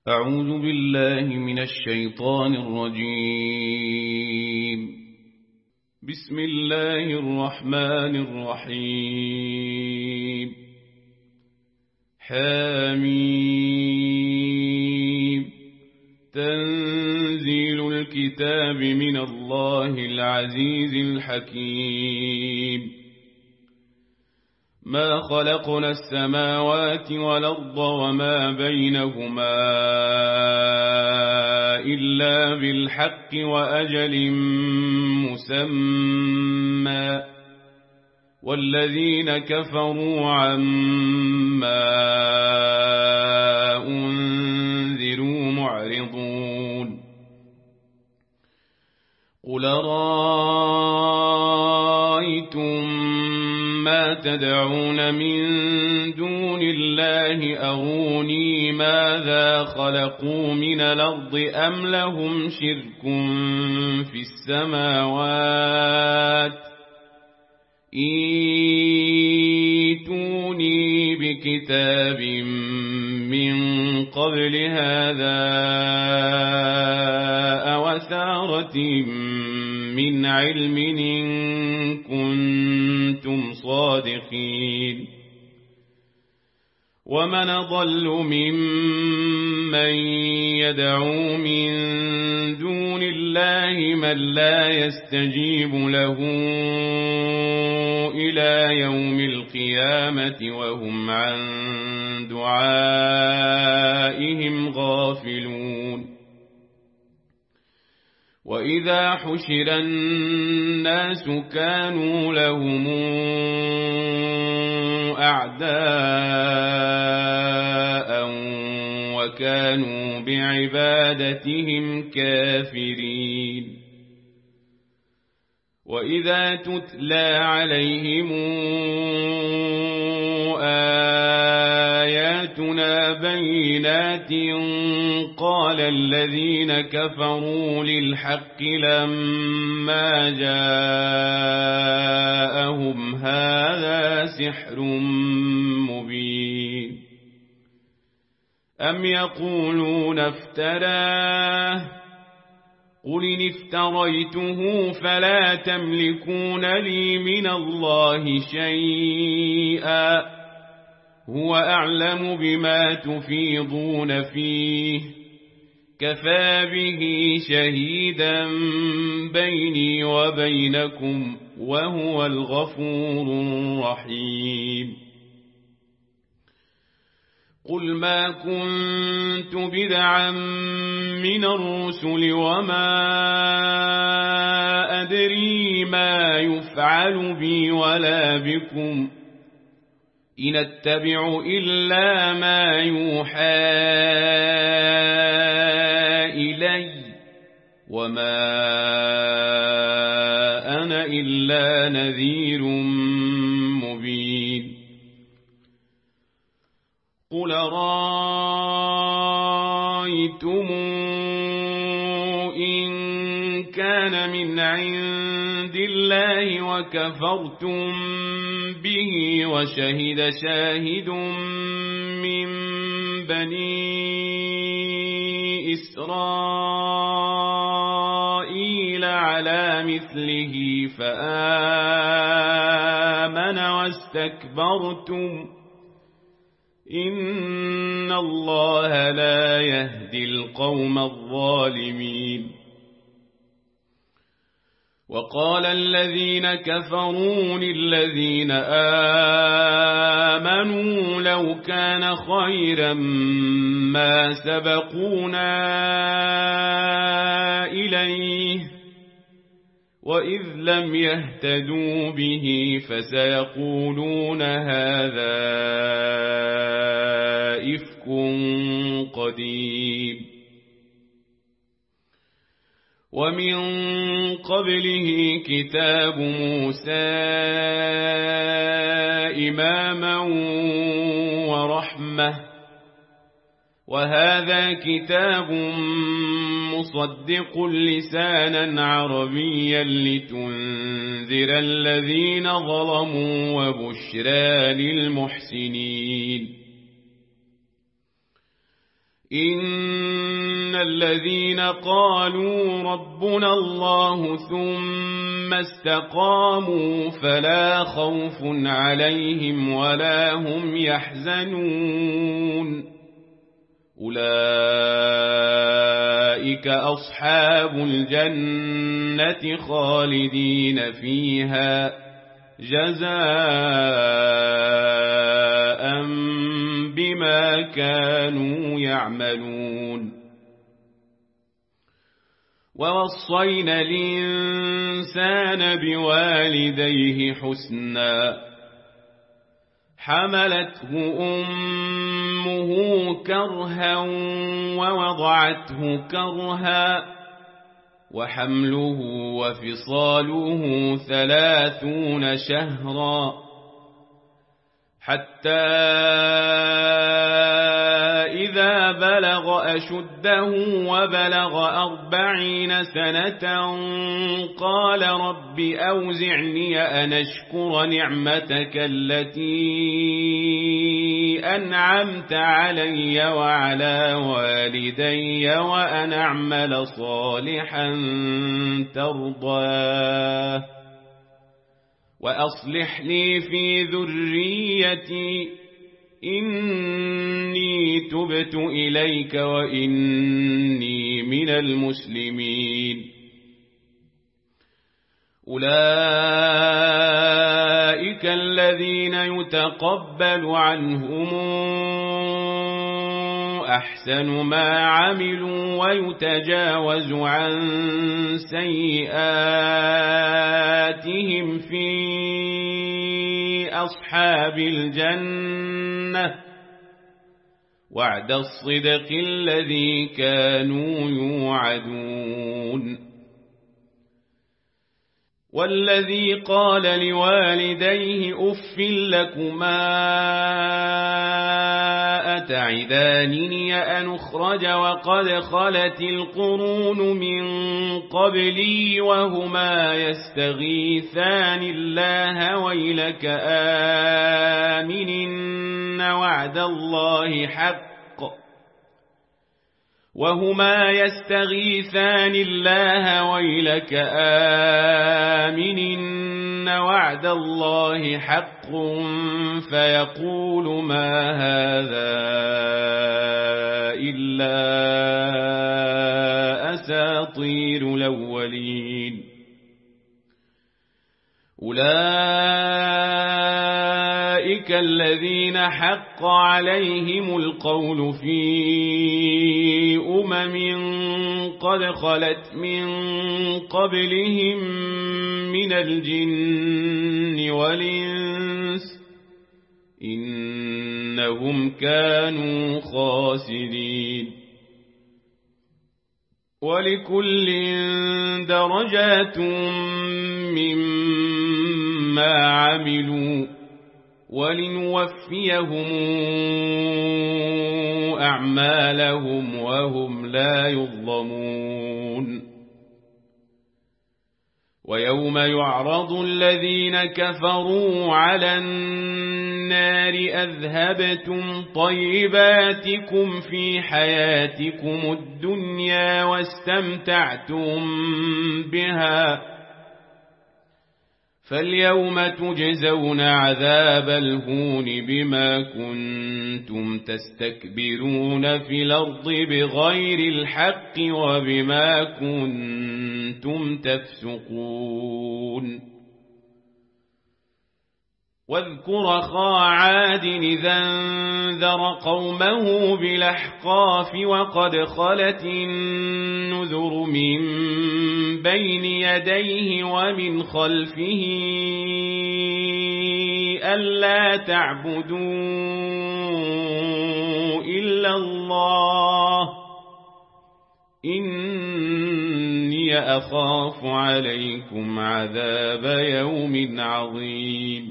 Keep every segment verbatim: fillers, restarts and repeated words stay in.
أعوذ بالله من الشيطان الرجيم. بسم الله الرحمن الرحيم. حميم. تنزيل الكتاب من الله العزيز الحكيم. ما خلقنا السماوات والأرض وما بينهما إلا بالحق وأجل مسمى، والذين كفروا عما أنذروا معرضون. قل رأيتم ما تدعون من دون الله أروني ماذا خلقوا من الأرض أم لهم شرك في السماوات؟ إيتوني بكتاب من قبل هذا أو أثارة من علم إن كنتم صادقين. ومن أضل ممن يدعو من دون الله من لا يستجيب له إلى يوم القيامة وهم عن دعائهم غافلون. وإذا حشر الناس كانوا لهم أعداء وكانوا بعبادتهم كافرين. وإذا تتلى عليهم آياتنا بينات قال الذين كفروا للحق لما جاءهم هذا سحر مبين. أم يقولون افتراه؟ قل إن افتريته فلا تملكون لي من الله شيئا، هو أعلم بما تفيضون فيه، كفى به شهيدا بيني وبينكم وهو الغفور الرحيم. قل ما كنت بدعا من الرسل وما أدري ما يفعل بي ولا بكم، إن أتبع إلا ما يوحى إلي وما أنا إلا نذير مبين. قل رأيتم إن كان من عند الله وكفرتم به وشهد شاهد من بني إسرائيل على مثله فآمن واستكبرتم إن الله لا يهدي القوم الظالمين. وقال الذين كفروا للذين آمنوا لو كان خيرا ما سبقونا إليه وإذ لم يهتدوا به فسيقولون هذا إفك قديم. ومن قبله كتاب موسى إماما ورحمة، وهذا كتاب مصدق لسانا عربيا لتنذر الذين ظلموا وبشرى للمحسنين. إن الذين قالوا ربنا الله ثم استقاموا فلا خوف عليهم ولا هم يحزنون أولئك أصحاب الجنة خالدين فيها جزاء بما كانوا يعملون ووصينا الإنسان بوالديه حسنا حملته أمه كرها ووضعته كرها وحمله وفصاله ثلاثون شهرا حتى إذا بلغ أشده وبلغ أربعين سنة قال رب أوزعني أن أشكر نعمتك التي أنعمت علي وعلى والدي وأن أعمل صالحا ترضاه وأصلح لي في ذريتي إني تبت إليك وإني من المسلمين أولئك الذين يتقبل عنهم أحسن ما عملوا ويتجاوز عن سيئاتهم في أصحاب الجنة وعد الصدق الذي كانوا يوعدون والذي قال لوالديه أف لكما أتعدانني أن أخرج وقد خلت القرون من قبلي وهما يستغيثان الله ويلك آمن وعد الله حق وهما يستغيثان الله ويلك آمن وعد الله حق فيقول ما هذا إلا أساطير الأولين أولئك الذين حق عليهم القول في أمم قد خلت من قبلهم من الجن والإنس إنهم كانوا خاسرين ولكل درجات مما عملوا ولنوفيهم أعمالهم وهم لا يظلمون ويوم يعرض الذين كفروا على النار أذهبتم طيباتكم في حياتكم الدنيا واستمتعتم بها فاليوم تجزون عذاب الهون بما كنتم تستكبرون في الأرض بغير الحق وبما كنتم تفسقون واذكر أخا عاد إذا انذر قومه بالأحقاف وقد خلت النذر من بين يديه ومن خلفه ألا تعبدوا إلا الله إني أخاف عليكم عذاب يوم عظيم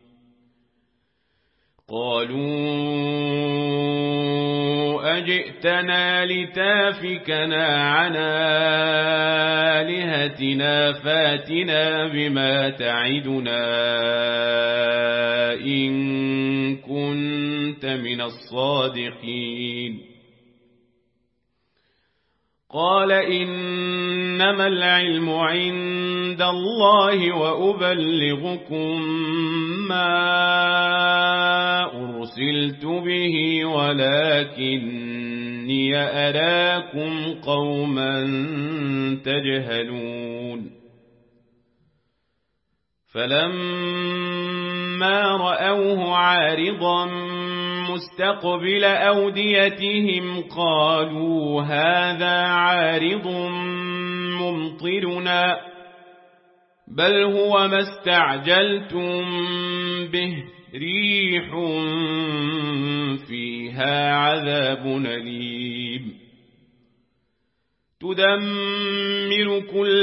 قالوا أجئتنا لتافكنا عن آلهتنا فاتنا بما تعدنا إن كنت من الصادقين قال إنما العلم عند الله وأبلغكم ما أرسلت به ولكني أراكم قوما تجهلون فلما رأوه عارضا مستقبل أوديتهم قالوا هذا عارض ممطرنا بل هو ما استعجلتم به ريح فيها عذاب أليم تدمر كل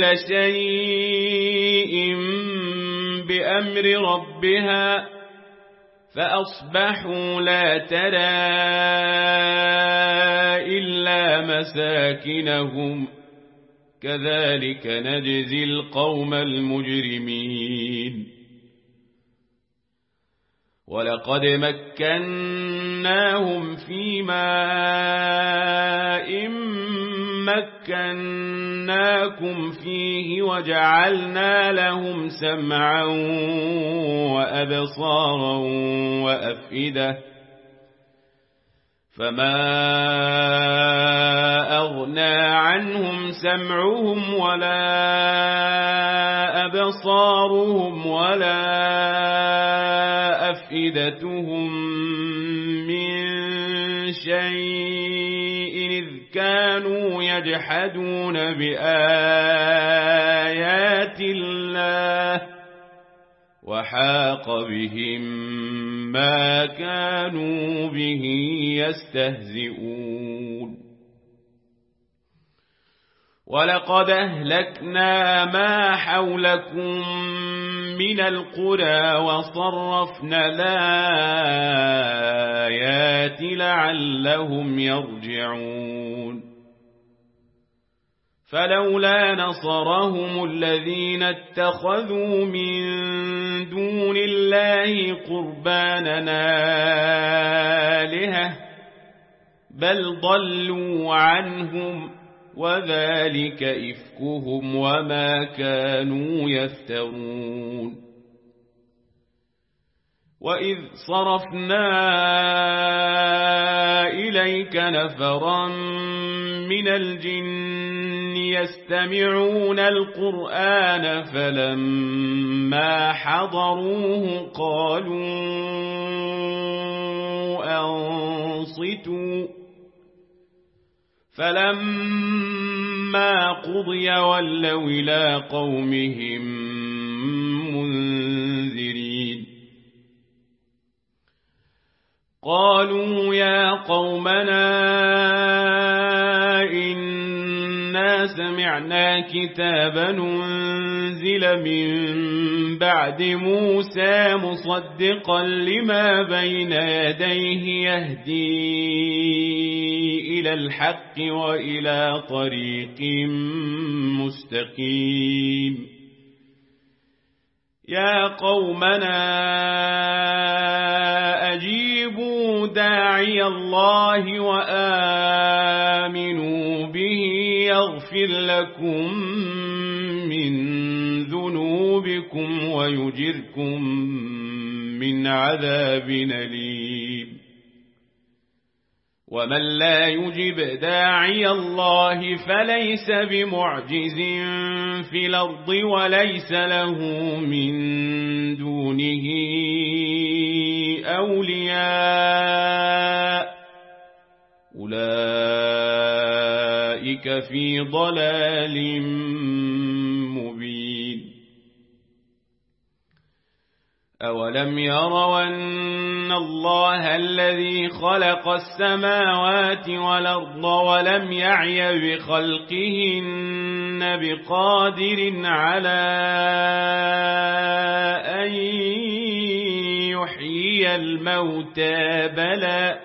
شيء بأمر ربها فأصبحوا لا ترى إلا مساكنهم كذلك نجزي القوم المجرمين ولقد مكناهم في ماء مكناكم فيه وجعلنا لهم سمعا وأبصارا وأفئدة فما أغنى عنهم سمعهم ولا أبصارهم ولا أفئدتهم من شيء إذ كانوا يجحدون بآيات الله وحاق بهم ما كانوا به يستهزئون ولقد أهلكنا ما حولكم من القرى وصرفنا الآيات لعلهم يرجعون فلولا نصرهم الذين اتخذوا من دون الله قربانا آلهة بل ضلوا عنهم وذلك إفكهم وما كانوا يفترون وإذ صرفنا إليك نفرا من الجن يستمعون القرآن فلما حضروه قالوا أنصتوا فلما قضي ولوا إلى قومهم منذرين قالوا يا قومنا إنا سمعنا كتابا أنزل من بعد موسى مصدقا لما بين يديه يهدي إلى الحق وإلى طريق مستقيم يا قومنا أجيبوا داعي الله وآمنوا به يغفر لكم من ذنوبكم ويجركم من عذاب أليم ومن لا يجب داعي الله فليس بمعجز في الأرض وليس له من دونه أولياء أولئك في ضلال مبين أولم يروا أن الله الذي خلق السماوات والأرض ولم يعي بخلقهن بقادر على أن يحيي الموتى بلى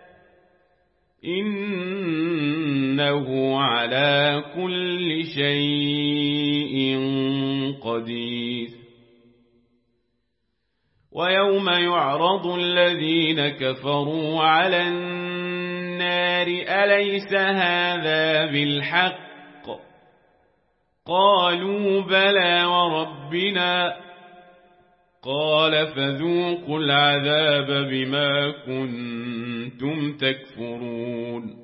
إنه على كل شيء قدير ويوم يعرض الذين كفروا على النار النار أليس هذا بالحق قالوا بلى وربنا قال فذوقوا العذاب بما كنتم تكفرون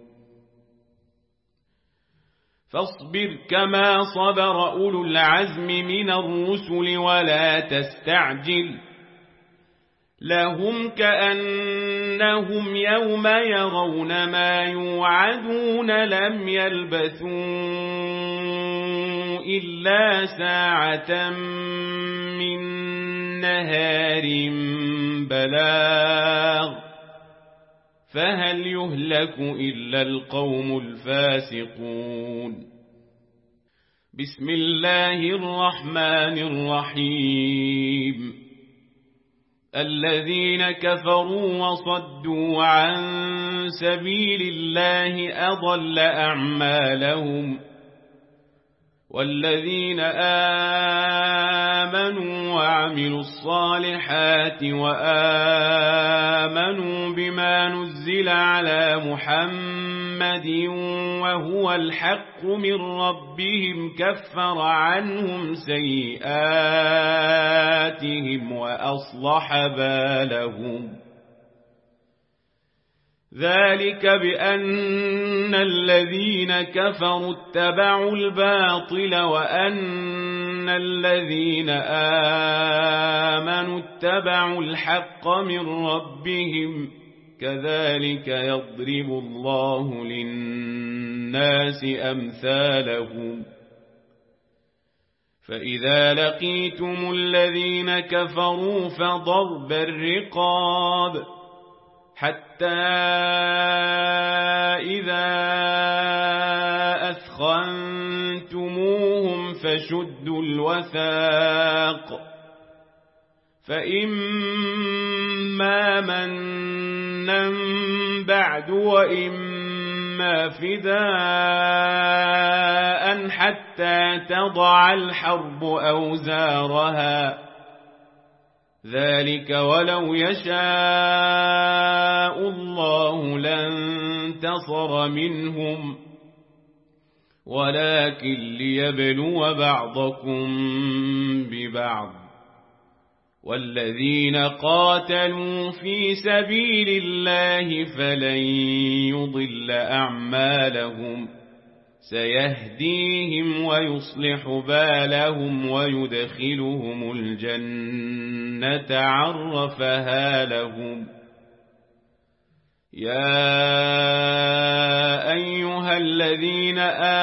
فاصبر كما صبر أولو العزم من الرسل ولا تستعجل لهم كأنهم يوم يرون ما يوعدون لم يلبثوا إلا ساعة من نهار بلاغ فهل يهلك إلا القوم الفاسقون بسم الله الرحمن الرحيم الذين كفروا وصدوا عن سبيل الله أضل أعمالهم والذين آمنوا وعملوا الصالحات وآمنوا بما نزل على محمد وهو الحق من ربهم كفر عنهم سيئاتهم وأصلح بالهم ذلك بأن الذين كفروا اتبعوا الباطل وأن الذين آمنوا اتبعوا الحق من ربهم كذلك يضرب الله للناس أمثالهم فإذا لقيتم الذين كفروا فضرب الرقاب حتى إذا أثخنتموهم فشدوا الوثاق فإما منا بعد وإما فداء حتى تضع الحرب أوزارها ذلك ولو يشاء الله لانتصر منهم ولكن ليبلو بعضكم ببعض والذين قاتلوا في سبيل الله فلن يضل أعمالهم سيهديهم ويصلح بالهم ويدخلهم الجنة عرفها لهم يا أيها الذين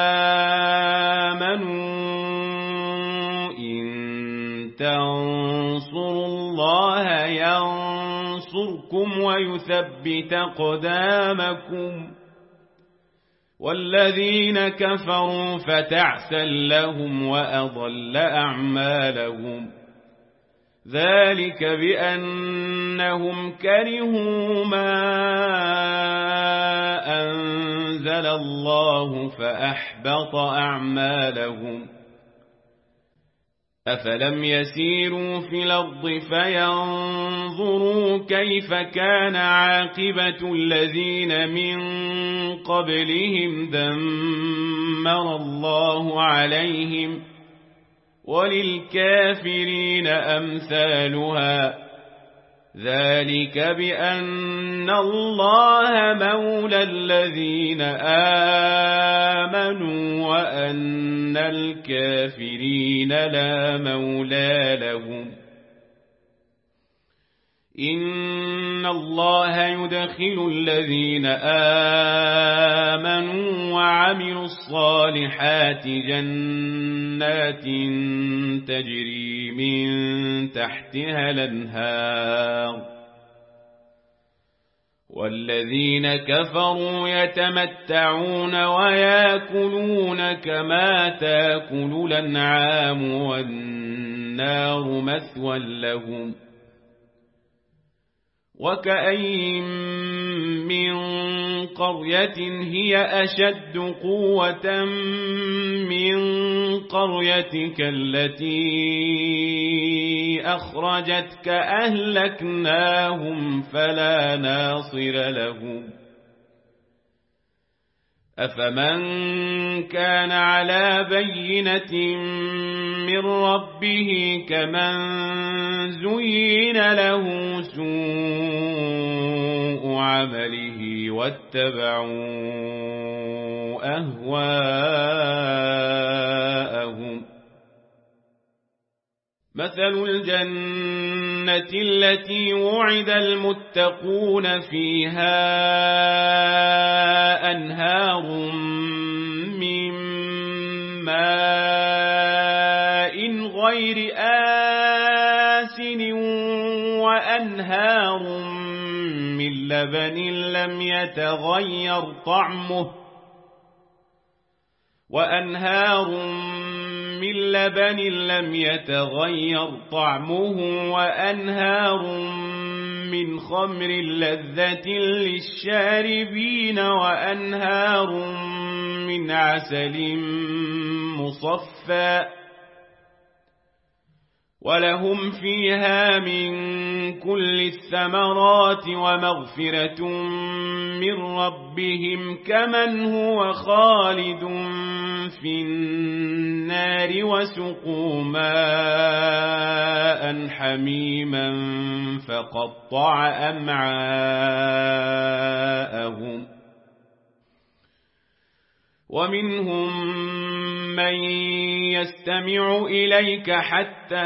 آمنوا إن تنصروا الله ينصركم ويثبت أقدامكم والذين كفروا فتعسا لهم وأضل أعمالهم ذلك بأنهم كرهوا ما أنزل الله فأحبط أعمالهم أفلم يسيروا في الأرض فينظروا كيف كان عاقبة الذين من قبلهم دمر الله عليهم وللكافرين أمثالها ذلك بأن الله مولى الذين آمنوا وأن الكافرين لا مولى لهم إن الله يدخل الذين آمنوا وعملوا الصالحات جنات تجري من تحتها الأنهار والذين كفروا يتمتعون ويأكلون كما تأكل الأنعام والنار مثوى لهم وكأين من قرية هي أشد قوة من قريتك التي أخرجتك أهلكناهم فلا ناصر لهم أفمن كان على بينة من ربه كمن زين له سوء عمله واتبعوا أهواءهم. مثل الجنة التي وعد المتقون فيها أنهار من ماء غير آسن وأنهار من لبن لم يتغير طعمه وأنهار من لبن لم يتغير طعمه وأنهار من خمر لذة للشاربين وأنهار من عسل مصفى ولهم فيها من كل الثمرات ومغفرة من ربهم كمن هو خالد في النار وسقوا ماء حميما فقطع أمعاءهم. ومنهم من يستمع إليك حتى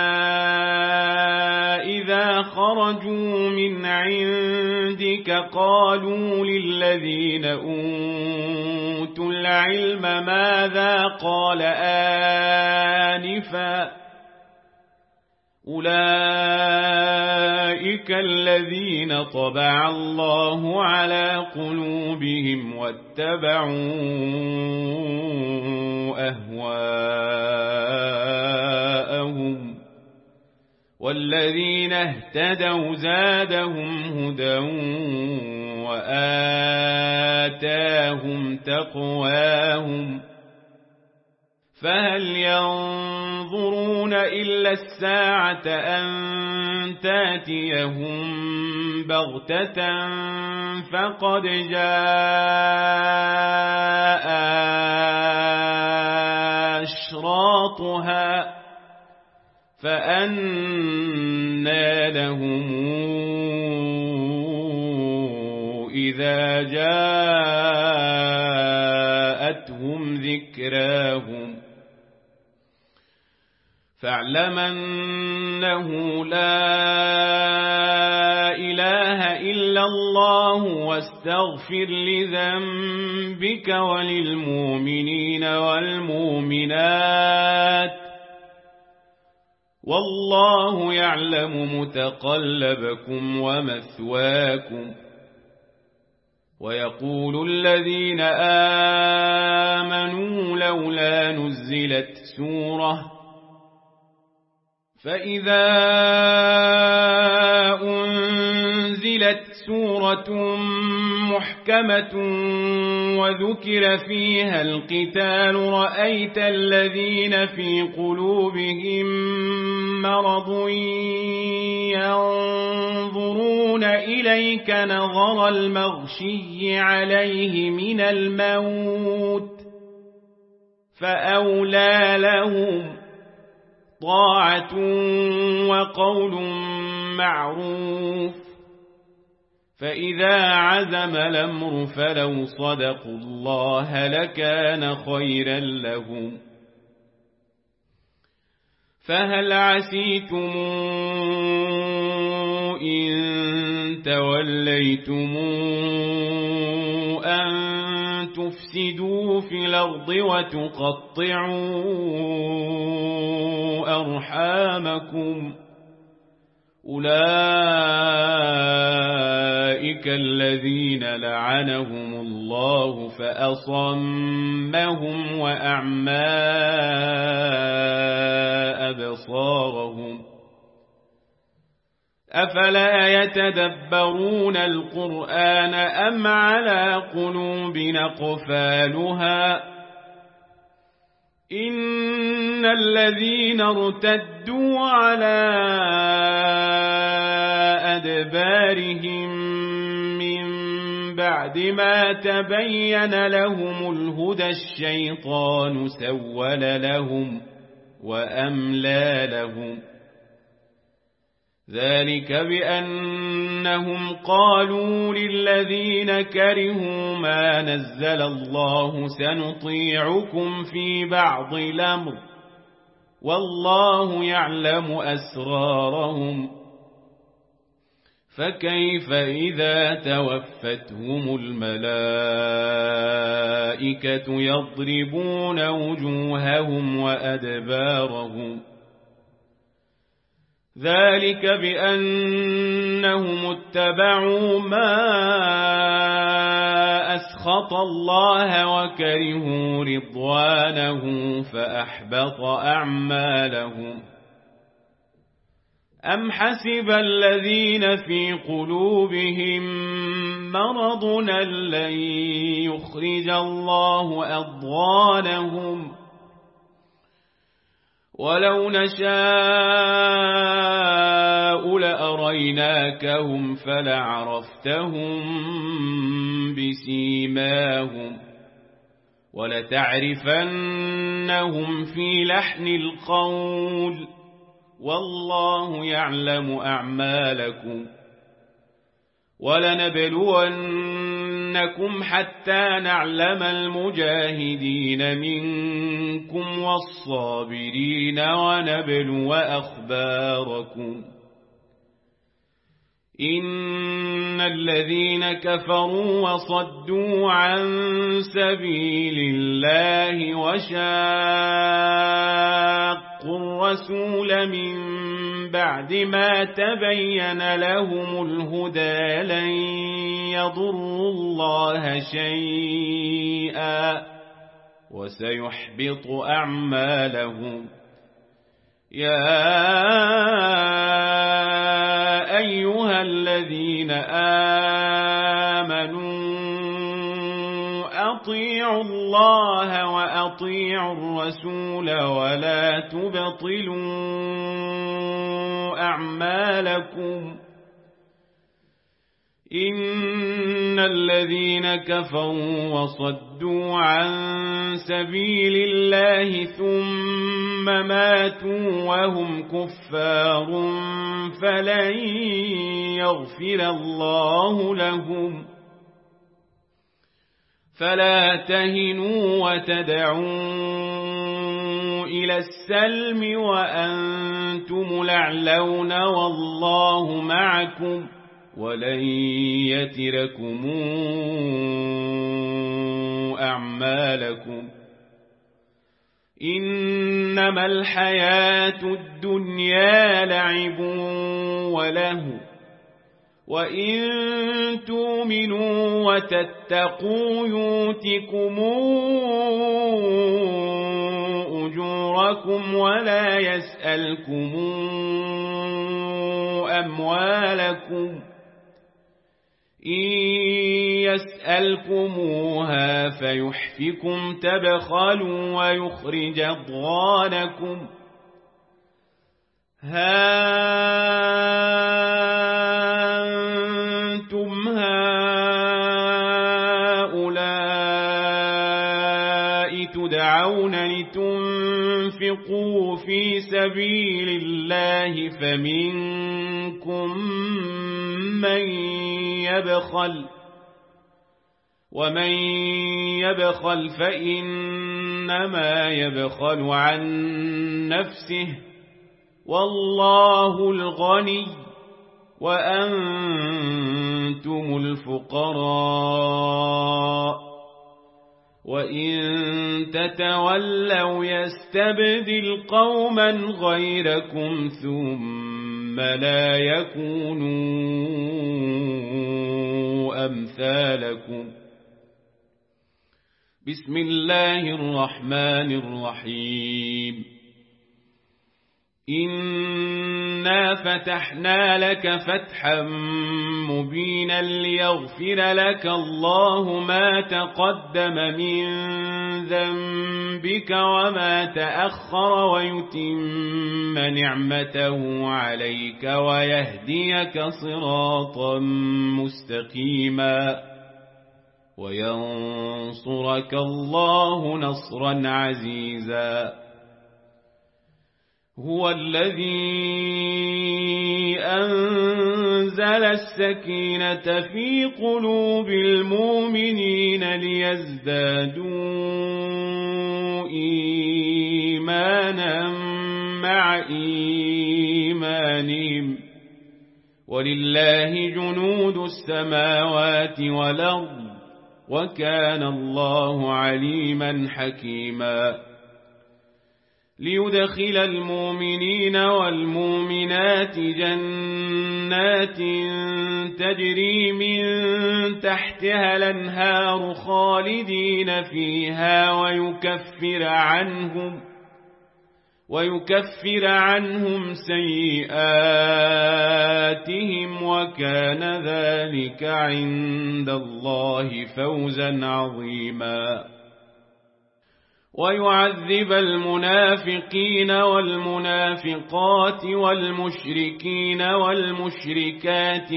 إذا خرجوا من عندك قالوا للذين أوتوا العلم ماذا قال آنفا أولئك الذين طبع الله على قلوبهم واتبعوا أهواءهم والذين اهتدوا زادهم هدى وآتاهم تقواهم فهل ينظرون إلا الساعة أن تاتيهم بغتة فقد جاء أشراطها فأنى لهم إذا جاءتهم ذكراهم فاعلم أنه لا إله إلا الله واستغفر لذنبك وللمؤمنين والمؤمنات والله يعلم متقلبكم ومثواكم. ويقول الذين آمنوا لولا نزلت سورة فإذا أنزلت سورة محكمة وذكر فيها القتال رأيت الذين في قلوبهم مرض ينظرون إليك نظر المغشي عليه من الموت فأولى لهم طاعة وقول معروف فإذا عزم الأمر فلو صدقوا الله لكان خيرا لهم. فهل عسيتم إن توليتم أن تفسدوا في الأرض وتقطعوا أرحامكم أولئك الذين لعنهم الله فأصمهم وأعمى أبصارهم أفلا يتدبرون القرآن أم على قلوب أقفالها إن الذين ارتدوا على أدبارهم من بعد ما تبين لهم الهدى الشيطان سول لهم وأملى لهم ذلك بأنهم قالوا للذين كرهوا ما نزل الله سنطيعكم في بعض الأمر والله يعلم أسرارهم فكيف إذا توفتهم الملائكة يضربون وجوههم وأدبارهم ذلك بأنهم اتبعوا ما أسخط الله وكرهوا رضوانه فأحبط أعمالهم أم حسب الذين في قلوبهم مرض لن يخرج الله أضغانهم ولو نشاء لأريناكهم فلعرفتهم بسيماهم ولتعرفنهم في لحن القول والله يعلم أعمالكم ولنبلونكم حتى نعلم المجاهدين منكم والصابرين ونبلو أخباركم إن الذين كفروا وصدوا عن سبيل الله وشاقوا الرسول من بعد ما تبين لهم الهدى لن يضروا الله شيئا وسيحبط أعمالهم يا أيها الذين آمنوا أطيعوا الله وأطيعوا الرسول ولا تبطلوا أعمالكم إن الذين كفروا وصدوا عن سبيل الله ثم ماتوا وهم كفار فلن يغفر الله لهم فلا تهنوا وتدعوا إلى السلم وأنتم الأعلون والله معكم ولن يتركم أعمالكم إنما الحياة الدنيا لعب وله وإن تؤمنوا وتتقوا يؤتكم أجوركم ولا يسألكم أموالكم إن يسألكموها فيحفكم تبخلوا ويخرج أضغانكم ها أنتم هؤلاء تدعون لتنفقوا في سبيل الله فمنكم من يبخل ومن يبخل فإنما يبخل عن نفسه والله الغني وأنتم الفقراء وإن تتولوا يستبدل قوما غيركم ثم لا يكونوا أمثالكم بسم الله الرحمن الرحيم إنا فتحنا لك فتحا مبينا ليغفر لك الله ما تقدم من ذنبك وما تأخر ويتم نعمته عليك ويهديك صراطا مستقيما وينصرك الله نصرا عزيزا. هو الذي أنزل السكينة في قلوب المؤمنين ليزدادوا إيمانا مع إيمانهم، ولله جنود السماوات والأرض، وكان الله عليما حكيما. ليدخل المؤمنين والمؤمنات جنات تجري من تحتها الأنهار خالدين فيها ويكفر عنهم ويكفر عنهم سيئاتهم، وكان ذلك عند الله فوزا عظيما. ويعذب المنافقين والمنافقات والمشركين والمشركات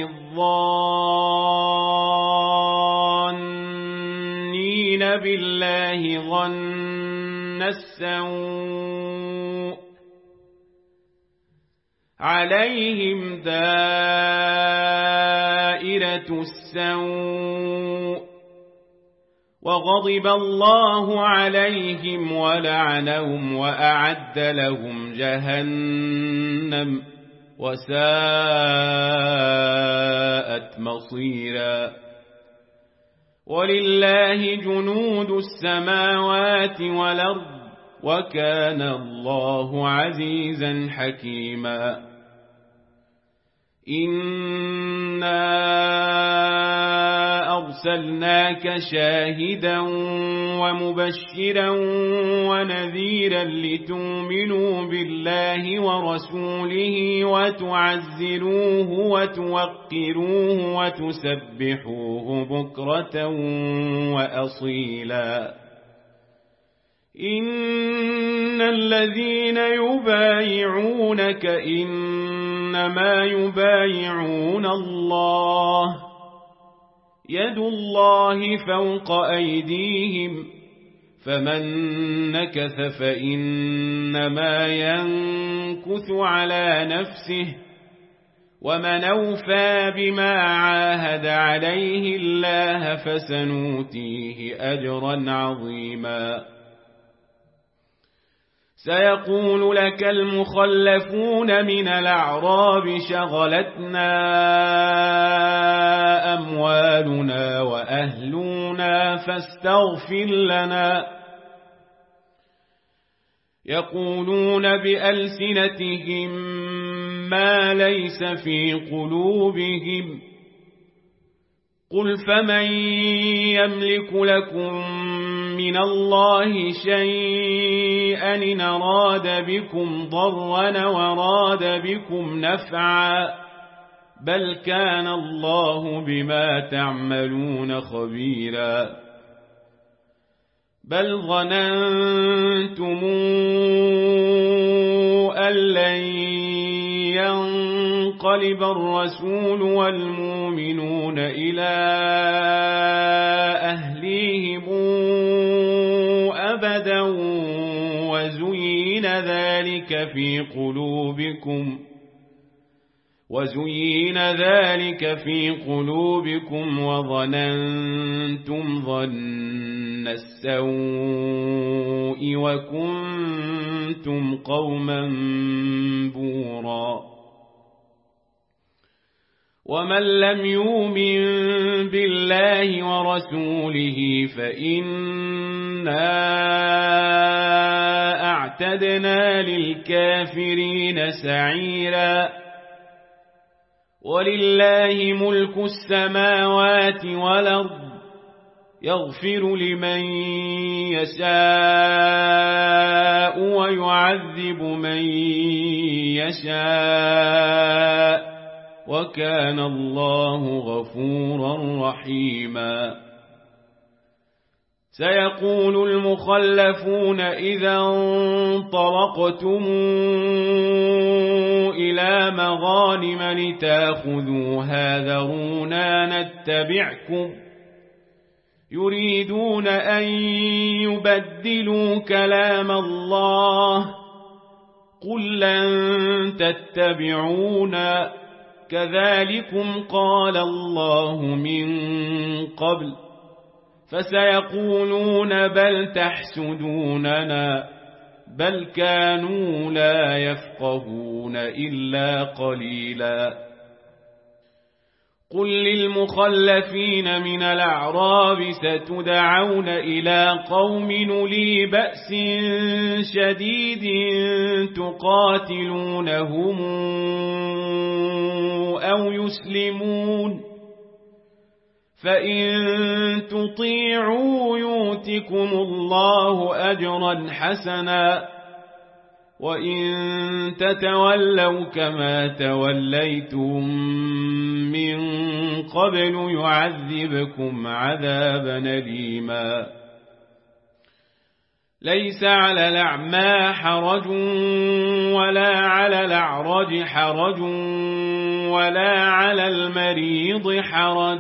الظانين بالله ظن السوء عليهم دائرة السوء، وغضب الله عليهم ولعنهم وأعد لهم جهنم وساءت مصيرا. ولله جنود السماوات والأرض، وكان الله عزيزا حكيما. إنا أرسلناك شاهدا ومبشرا ونذيرا لتؤمنوا بالله ورسوله وتعزروه وتوقروه وتسبحوه بكرة وأصيلا. إن الذين يبايعونك إنما يبايعون الله، يد الله فوق أيديهم، فمن نكث فإنما ينكث على نفسه، ومن أوفى بما عاهد عليه الله فسنؤتيه أجرا عظيما. سيقول لك المخلفون من الأعراب شغلتنا أموالنا وأهلنا فاستغفر لنا، يقولون بألسنتهم ما ليس في قلوبهم، قل فمن يملك لكم من الله شيئا إن أراد بكم ضرا وراد بكم نفعا، بل كان الله بما تعملون خبيرا. بل ظننتم أن لن ينقلب الرسول والمؤمنون إلى أهليهم أبدا، وزين ذلك في قلوبكم وزين ذلك في قلوبكم وظننتم ظن السوء وكنتم قوما بورا. ومن لم يؤمن بالله ورسوله فإنا أعتدنا للكافرين سعيرا. ولله ملك السماوات والأرض، يغفر لمن يشاء ويعذب من يشاء، وكان الله غفورا رحيما. سيقول المخلفون إذا انطلقتم إلى مغانم لتأخذوها ذرونا نتبعكم، يريدون أن يبدلوا كلام الله قل لن تتبعونا كذلكم قال الله من قبل فسيقولون بل تحسدوننا بل كانوا لا يفقهون إلا قليلا قل للمخلفين من الأعراب ستدعون إلى قوم أولي بأس شديد تقاتلونهم أو يسلمون فإن تطيعوا يؤتكم الله أجرا حسنا وإن تتولوا كما توليتم من قبل يعذبكم عذابا أليما ليس على الأعمى حرج ولا على الأعرج حرج ولا على المريض حرج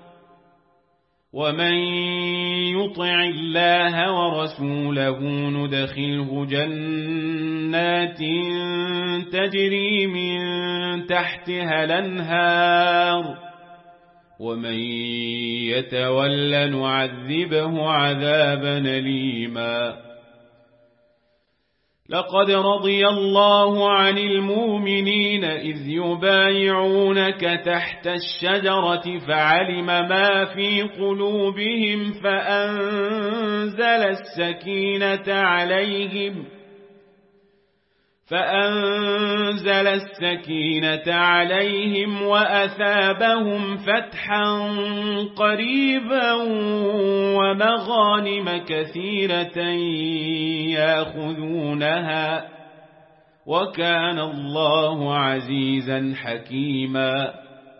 ومن يطع الله ورسوله ندخله جنات تجري من تحتها الأنهار ومن يتولى نعذبه عذابا أليما لقد رضي الله عن المؤمنين إذ يبايعونك تحت الشجرة فعلم ما في قلوبهم فأنزل السكينة عليهم فأنزل السكينة عليهم وأثابهم فتحا قريبا ومغانم كثيرة يأخذونها وكان الله عزيزا حكيما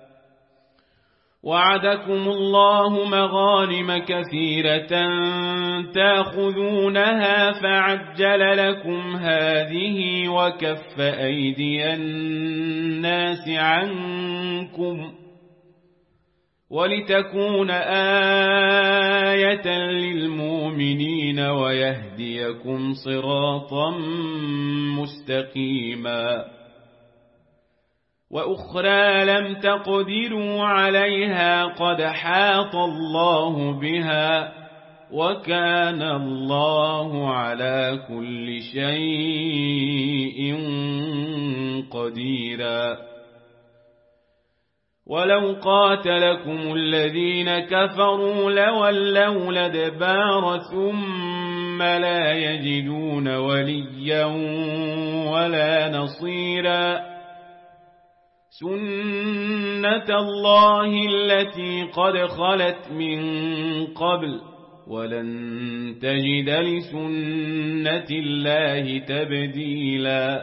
وعدكم الله مغانم كثيرة تأخذونها فعجل لكم هذه وكف أيدي الناس عنكم ولتكون آية للمؤمنين ويهديكم صراطا مستقيما وأخرى لم تقدروا عليها قد حاط الله بها وكان الله على كل شيء قديرا ولو قاتلكم الذين كفروا لولوا الأدبار ثم لا يجدون وليا ولا نصيرا سنة الله التي قد خلت من قبل ولن تجد لسنة الله تبديلا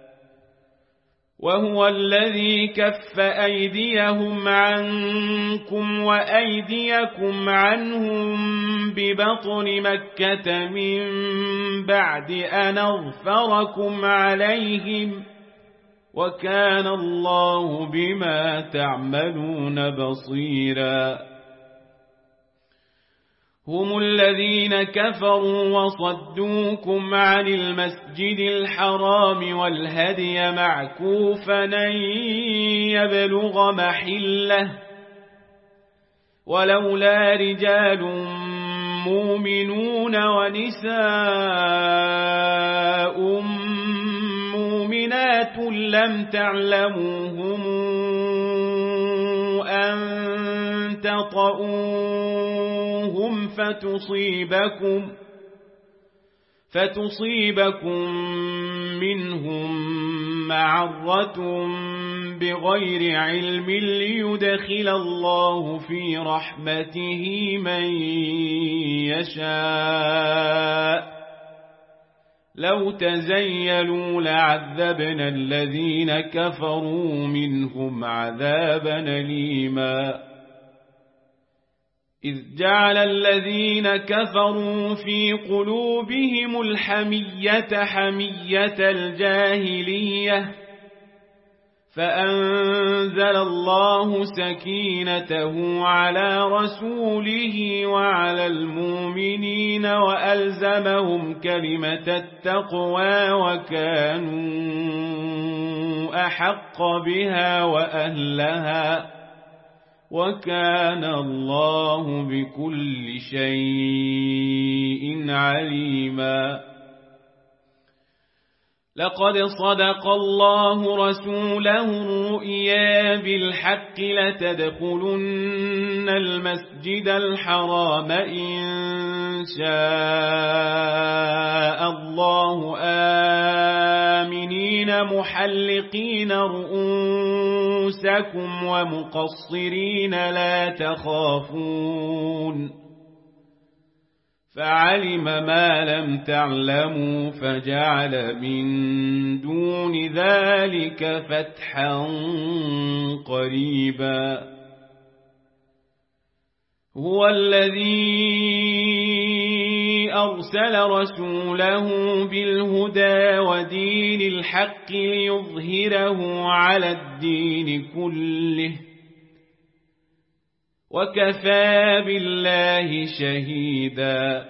وهو الذي كف أيديهم عنكم وأيديكم عنهم ببطن مكة من بعد أن أظفركم عليهم وكان الله بما تعملون بصيرا هم الذين كفروا وصدوكم عن المسجد الحرام والهدي معكوفا أن يبلغ محله ولولا رجال مؤمنون ونساء مؤمنات لم تعلموهم أن تطؤوهم فتصيبكم فتصيبكم منهم معرة بغير علم ليدخل الله في رحمته من يشاء لو تزيلوا لعذبنا الذين كفروا منهم عذابا أليما إذ جعل الذين كفروا في قلوبهم الحمية حمية الجاهلية فأنزل الله سكينته على رسوله وعلى المؤمنين وألزمهم كلمة التقوى وكانوا أحق بها وأهلها وكان الله بكل شيء عليما. لقد صدق الله رسوله الرؤيا بالحق لتدخلن المسجد الحرام إن شاء الله آمنين محلقين رؤوسكم ومقصرين لا تخافون فعلم ما لم تعلموا فجعل من دون ذلك فتحا قريبا. هو الذي أرسل رسوله بالهدى ودين الحق ليظهره على الدين كله وكفى بالله شهيدا.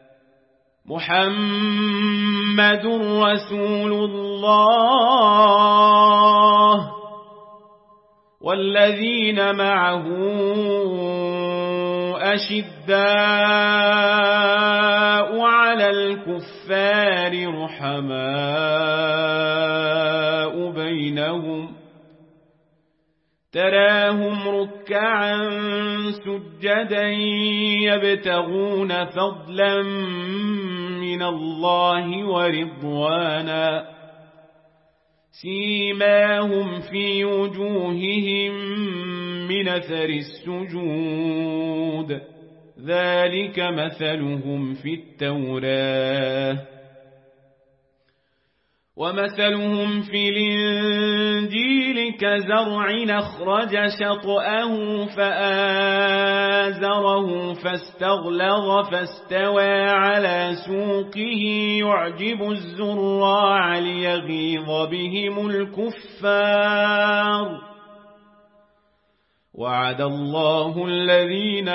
محمد رسول الله والذين معه أشداء على الكفار رحماء بينهم تراهم ركعا سجدا يبتغون فضلا من الله ورضوانا سيماهم في وجوههم من أثر السجود ذلك مثلهم في التوراة ومثلهم في الإنجيل كزرع أخرج شطأه فآزره فاستغلظ فاستوى على سوقه يعجب الزراع ليغيظ بهم الكفار. وعد الله الذين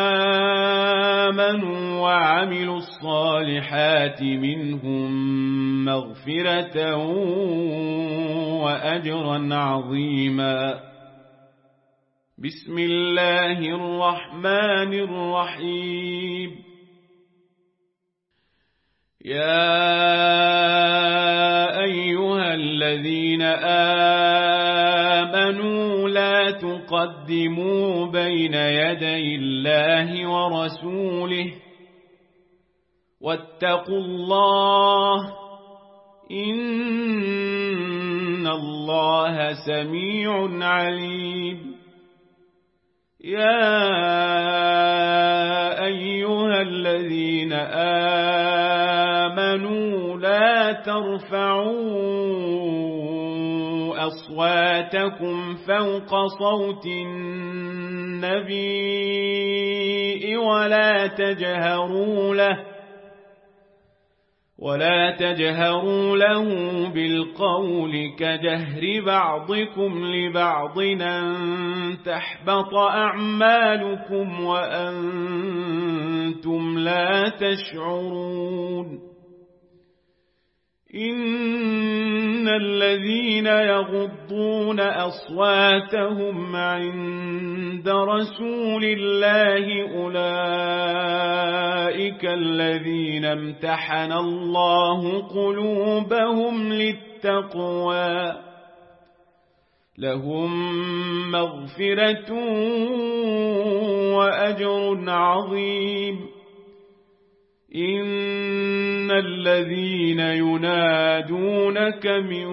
آمنوا وعملوا الصالحات منهم مغفرة وأجرا عظيما. بسم الله الرحمن الرحيم. يا أيها الذين آمنوا لا تقدموا بين يدي الله ورسوله واتقوا الله إن الله سميع عليم. يا أيها الذين آمنوا لا ترفعوا أصواتكم فوق صوت النبي ولا تجهروا له ولا تجهروا له بالقول كجهر بعضكم لبعض أن تحبط أعمالكم وأنتم لا تشعرون. إن الذين يغضون أصواتهم عند رسول الله أولئك الذين امتحن الله قلوبهم للتقوى لهم مغفرة وأجر عظيم. إن الذين ينادونك من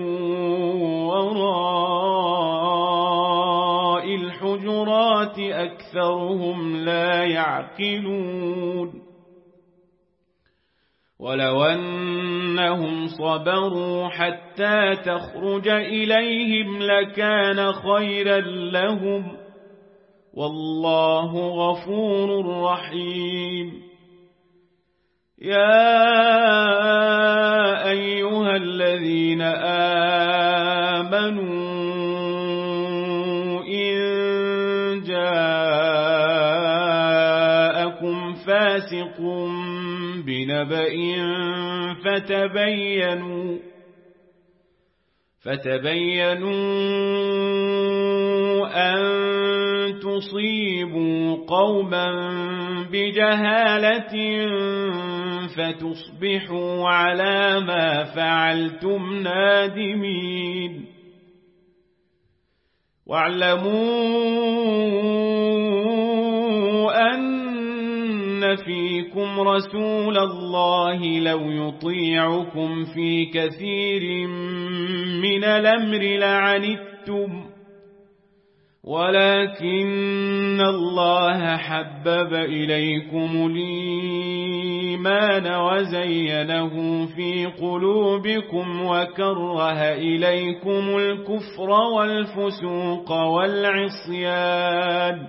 وراء الحجرات أكثرهم لا يعقلون. ولو أنهم صبروا حتى تخرج إليهم لكان خيرا لهم والله غفور رحيم. يا أيها الذين آمنوا بنبأ فتبينوا فتبينوا أن تصيبوا قوما بجهالة فتصبحوا على ما فعلتم نادمين واعلموا أن فيكم رسول الله لو يطيعكم في كثير من الأمر لعنتم ولكن الله حبب إليكم الإيمان وزينه في قلوبكم وكره إليكم الكفر والفسوق والعصيان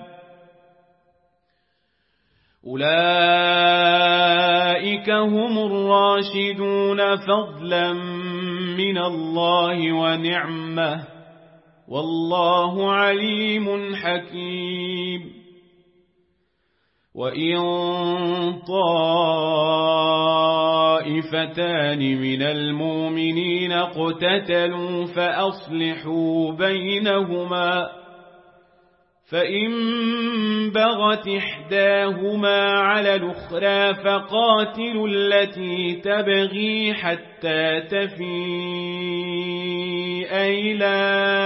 أولئك هم الراشدون فضلا من الله ونعمه والله عليم حكيم وإن طائفتان من المؤمنين اقتتلوا فأصلحوا بينهما فإن بغت إحداهما على الأخرى فقاتلوا التي تبغي حتى تفيء إلى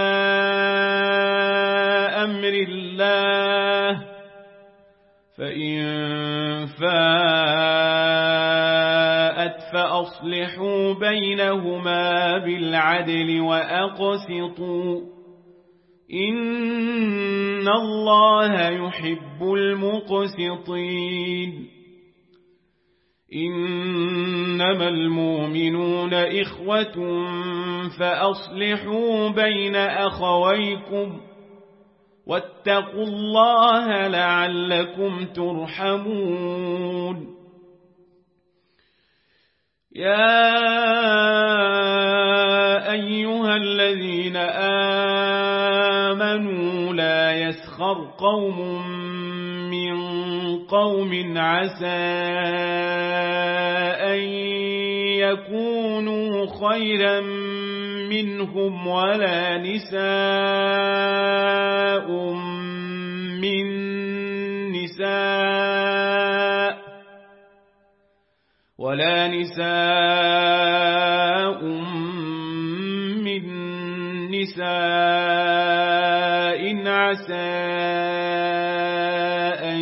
أمر الله فإن فاءت فأصلحوا بينهما بالعدل وأقسطوا إن الله يحب المقسطين إنما المؤمنون إخوة فأصلحوا بين أخويكم واتقوا الله لعلكم ترحمون يا أيها الذين آمنوا لا يسخر قوم من قوم عسى أن يكونوا خيرا منهم ولا نساء من نساء ولا نساء من نساء عسى أن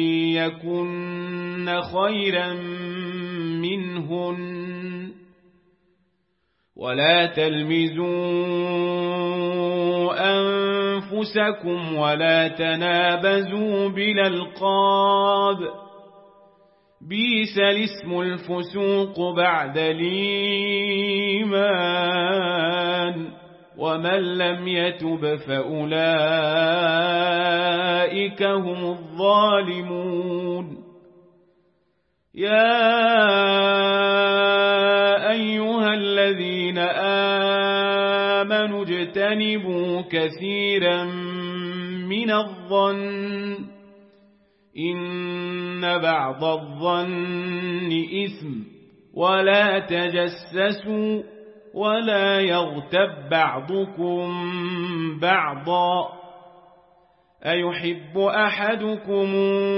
يكن خيرا منهن ولا تلمزوا أنفسكم ولا تنابزوا بالألقاب بئس الاسم الفسوق بعد الإيمان ومن لم يتب فأولئك هم الظالمون يا أيها الذين آمنوا اجتنبوا كثيرا من الظن إن بعض الظن إثم ولا تجسسوا ولا يغتب بعضكم بعضا أيحب أحدكم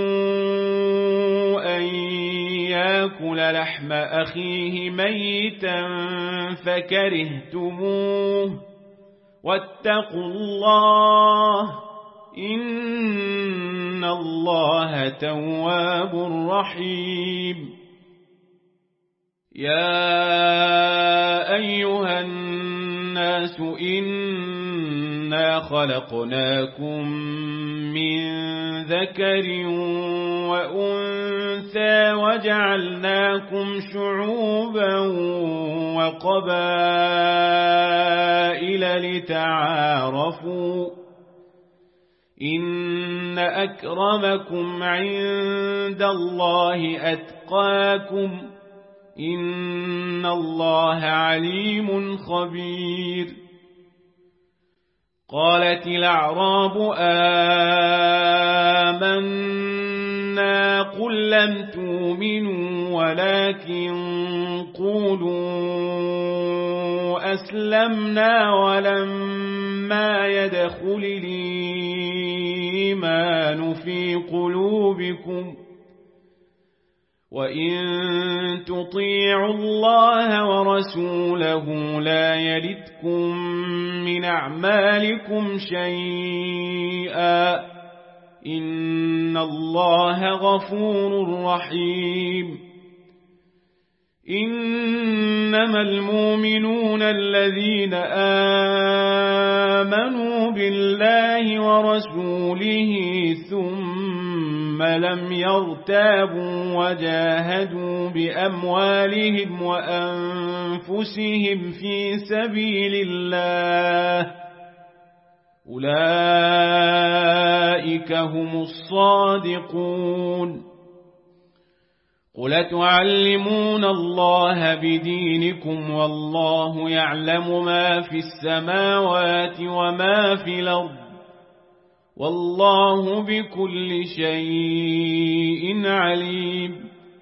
أن يأكل لحم أخيه ميتا فكرهتموه واتقوا الله إن الله تواب رحيم يا أيها الناس إنا خلقناكم من ذكر وأنثى وجعلناكم شعوبا وقبائل لتعارفوا إن أكرمكم عند الله أتقاكم إن الله عليم خبير قالت الأعراب آمنا قل لم تؤمنوا ولكن قولوا أسلمنا ولما يدخل الإيمان في قلوبكم وإن تطيعوا الله ورسوله لا يلتكم من أعمالكم شيئا إن الله غفور رحيم إنما المؤمنون الذين آمنوا بالله ورسوله ثم لم يرتابوا وجاهدوا بأموالهم وأنفسهم في سبيل الله أولئك هم الصادقون قل تعلمون الله بدينكم والله يعلم ما في السماوات وما في الأرض والله بكل شيء عليم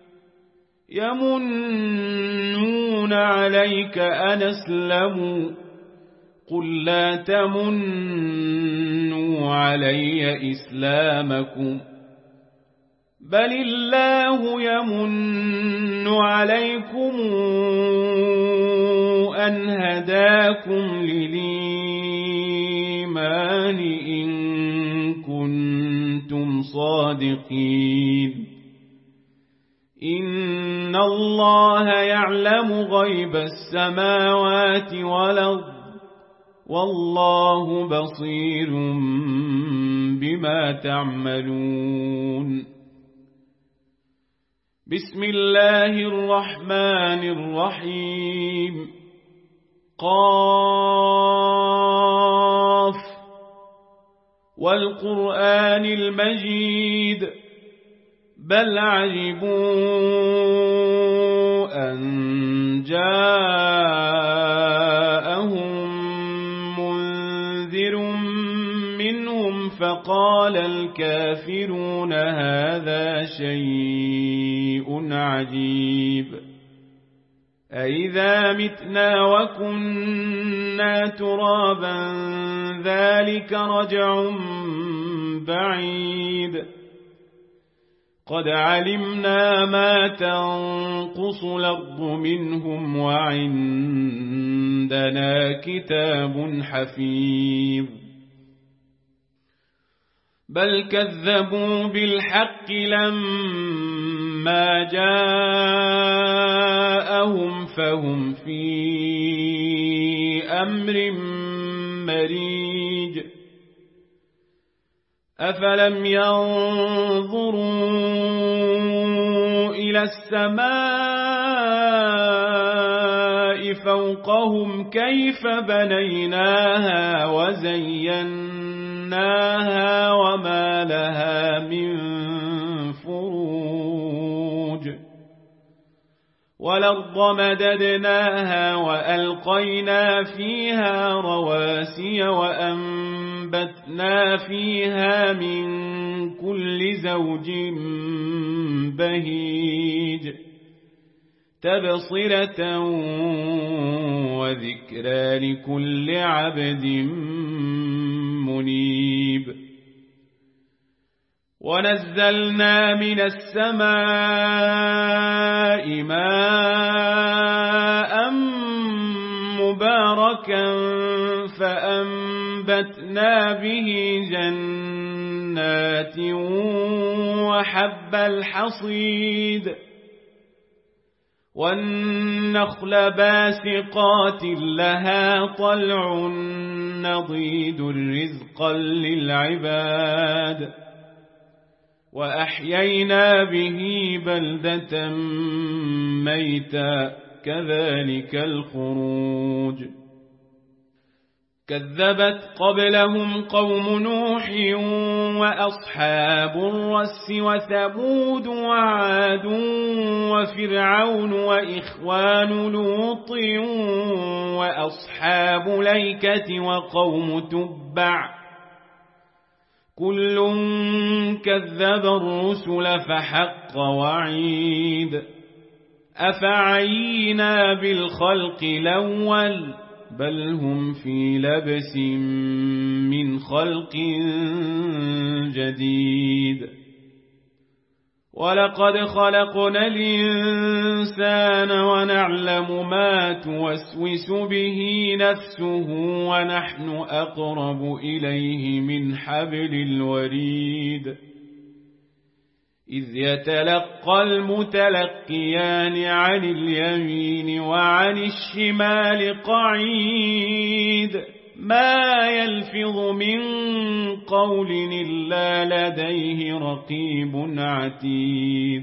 يمنون عليك أن أسلموا قل لا تمنوا علي إسلامكم بل الله يمن عليكم أن هداكم للإيمان إن كنتم صادقين إن الله يعلم غيب السماوات والأرض والله بصير بما تعملون بسم الله الرحمن الرحيم قاف والقرآن المجيد بل عجبوا أن جاءهم منذر منهم فقال الكافرون هذا شيء عجيب أإذا متنا وكنا ترابا ذلك رجع بعيد قد علمنا ما تنقص الأرض منهم وعندنا كتاب حفيظ بل كذبوا بالحق لما جاءهم فهم في أمر مريج أفلم ينظروا إلى السماء فوقهم كيف بنيناها وزيناها وما لها من فروج والأرض مددناها وألقينا فيها رواسي وأنبتنا فيها من كل زوج بهيج تبصرة وذكرى لكل عبد منيب ونزلنا من السماء ماء مباركا فأنبتنا به جنات وحب الحصيد والنخل باسقات لها طلع نضيد رزقا للعباد وأحيينا به بلدة ميتا كذلك الخروج كذبت قبلهم قوم نوح وأصحاب الرس وثمود وعاد وفرعون وإخوان لوط وأصحاب الأيكة وقوم تبع كل كذب الرسل فحق وعيد أفعينا بالخلق الأول بل هم في لبس من خلق جديد ولقد خلقنا الإنسان ونعلم ما توسوس به نفسه ونحن أقرب إليه من حبل الوريد إذ يتلقى المتلقيان عن اليمين وعن الشمال قعيد ما يلفظ من قول إلا لديه رقيب عتيد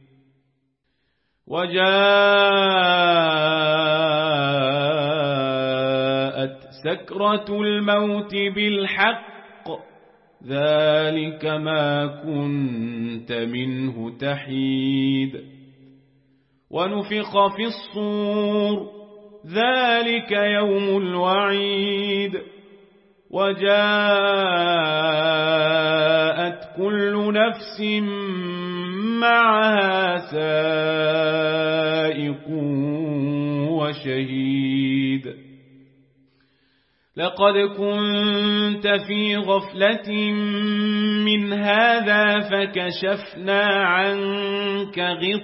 وجاءت سكرة الموت بالحق ذلك ما كنت منه تحيد ونفخ في الصور ذلك يوم الوعيد وجاءت كل نفس معها سائق وشهيد لقد كنت في غفلة من هذا فكشفنا عنك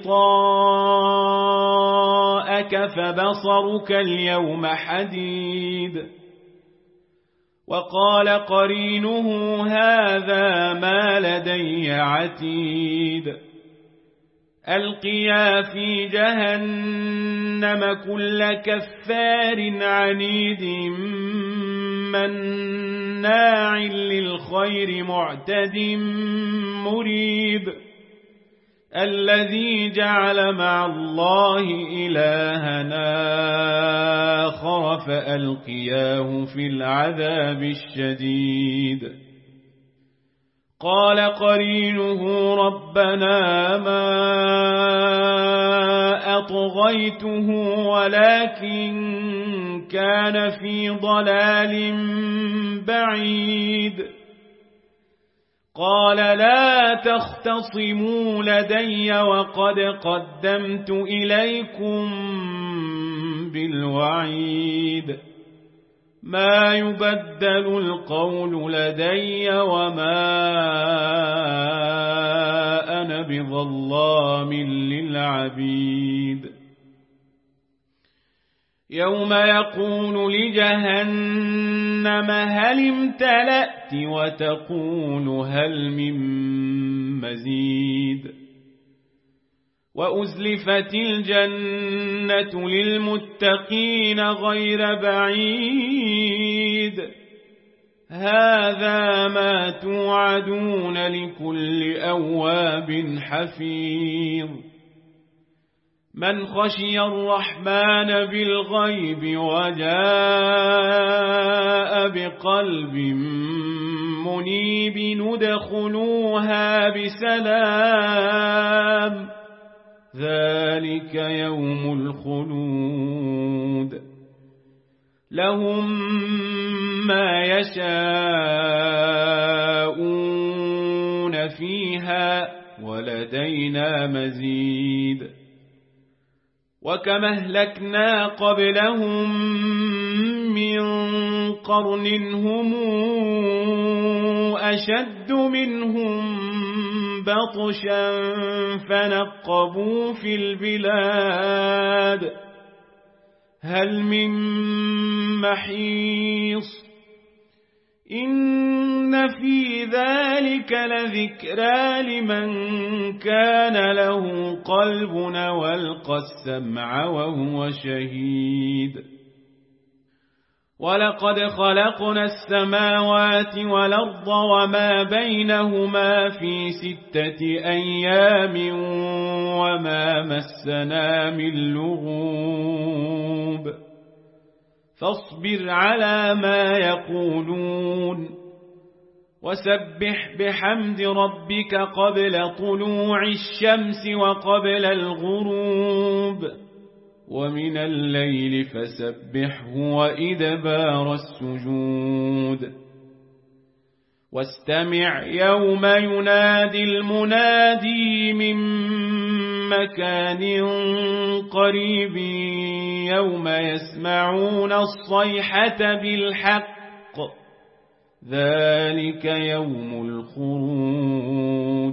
غطاءك فبصرك اليوم حديد وقال قرينه هذا ما لدي عتيد ألقيا في جهنم كل كفار عنيد مناع للخير معتد مريب الذي جعل مع الله إلهنا آخر فألقياه في العذاب الشديد قال قرينه ربنا ما أطغيته ولكن كان في ضلال بعيد قال لا تختصموا لدي وقد قدمت إليكم بالوعيد ما يبدل القول لدي وما أنا بظلام للعبيد يوم يقول لجهنم هل امتلأت وتقول هل من مزيد وأزلفت الجنة للمتقين غير بعيد هذا ما توعدون لكل أواب حفيظ من خشي الرحمن بالغيب وجاء بقلب منيب ندخلوها بسلام ذلك يوم الخلود لهم ما يشاءون فيها ولدينا مزيد وكما أهلكنا قبلهم من قرن هم أشد منهم بطشا فنقبوا في البلاد هل من محيص إن في ذلك لذكرى لمن كان له قلب والقى السمع وهو شهيد ولقد خلقنا السماوات والأرض وما بينهما في ستة أيام وما مسنا من لغوب فاصبر على ما يقولون وسبح بحمد ربك قبل طلوع الشمس وقبل الغروب ومن الليل فسبحه وإدبار السجود واستمع يوم ينادي المنادي من مكان قريب يوم يسمعون الصيحة بالحق ذلك يوم الخروج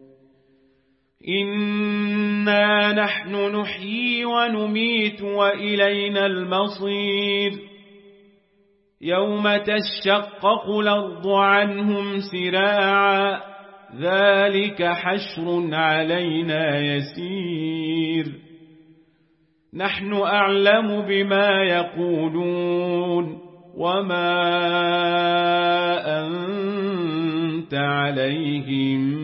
إنا نحن نحيي ونميت وإلينا المصير يوم تشقق الأرض عنهم سراعا ذلك حشر علينا يسير نحن أعلم بما يقولون وما أنت عليهم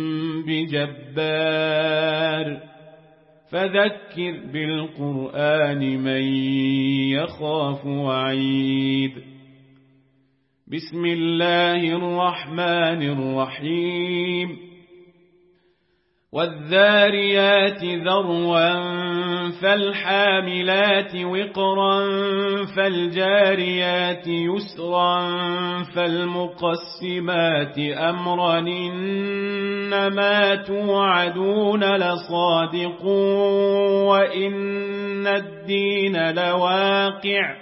بجبار فذكر بالقرآن من يخاف وعيد بسم الله الرحمن الرحيم والذاريات ذروا فالحاملات وقرا فالجاريات يسرا فالمقسمات أمرا إنما توعدون لصادق وإن الدين لواقع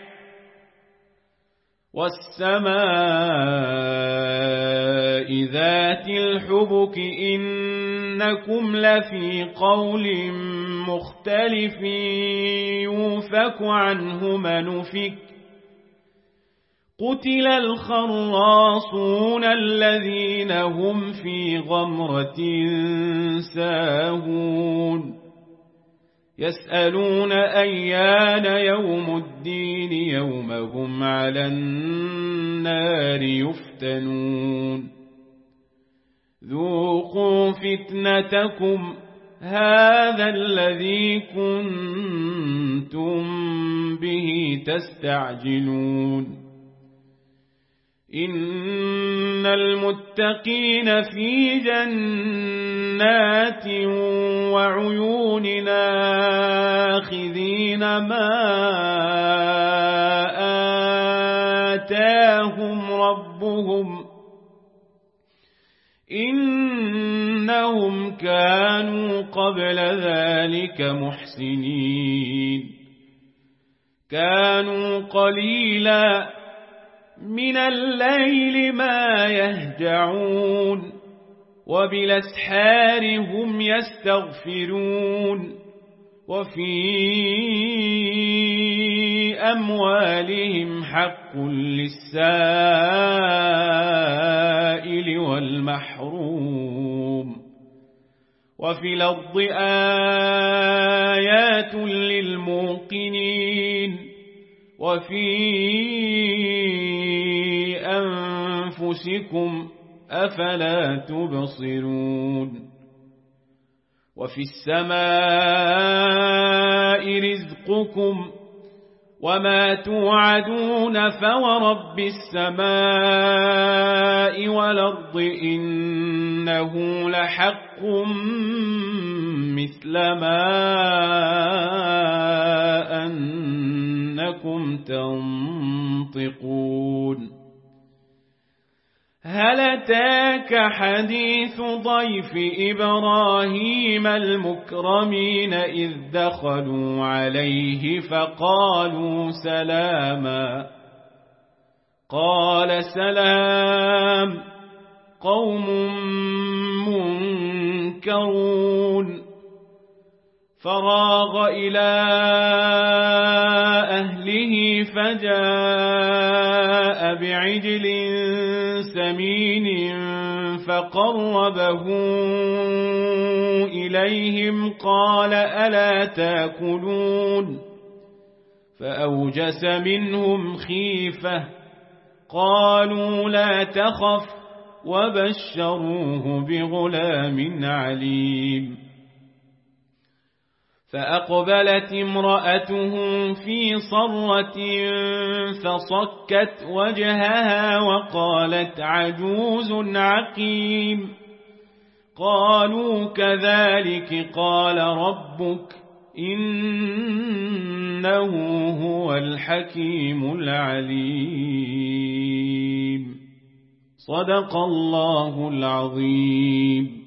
والسماء ذات الحبك إنكم لفي قول مختلف يوفك عنه من أفك قتل الخراصون الذين هم في غمرة ساهون يسألون أيان يوم الدين يوم هم على النار يفتنون ذوقوا فتنتكم هذا الذي كنتم به تستعجلون إن المتقين في جنات وعيون آخذين ما آتاهم ربهم إنهم كانوا قبل ذلك محسنين كانوا قليلا من الليل ما يهجعون وبالأسحار هم يستغفرون وفي أموالهم حق للسائل والمحروم وفي الأرض آيات للموقنين وفي أنفسكم أفلا تبصرون وفي السماء رزقكم وما توعدون فورب السماء والأرض إنه لحق مثل ما أنكم تنطقون هل أتاك حديث ضيف إبراهيم المكرمين إذ دخلوا عليه فقالوا سلاما قال سلام قوم منكرون فراغ إلى أهله فجاء بعجل سمين فقربه إليهم قال ألا تأكلون فأوجس منهم خيفة قالوا لا تخف وبشروه بغلام عليم فأقبلت امرأته في صرة فصكت وجهها وقالت عجوز عقيم قالوا كذلك قال ربك إنه هو الحكيم العليم صدق الله العظيم.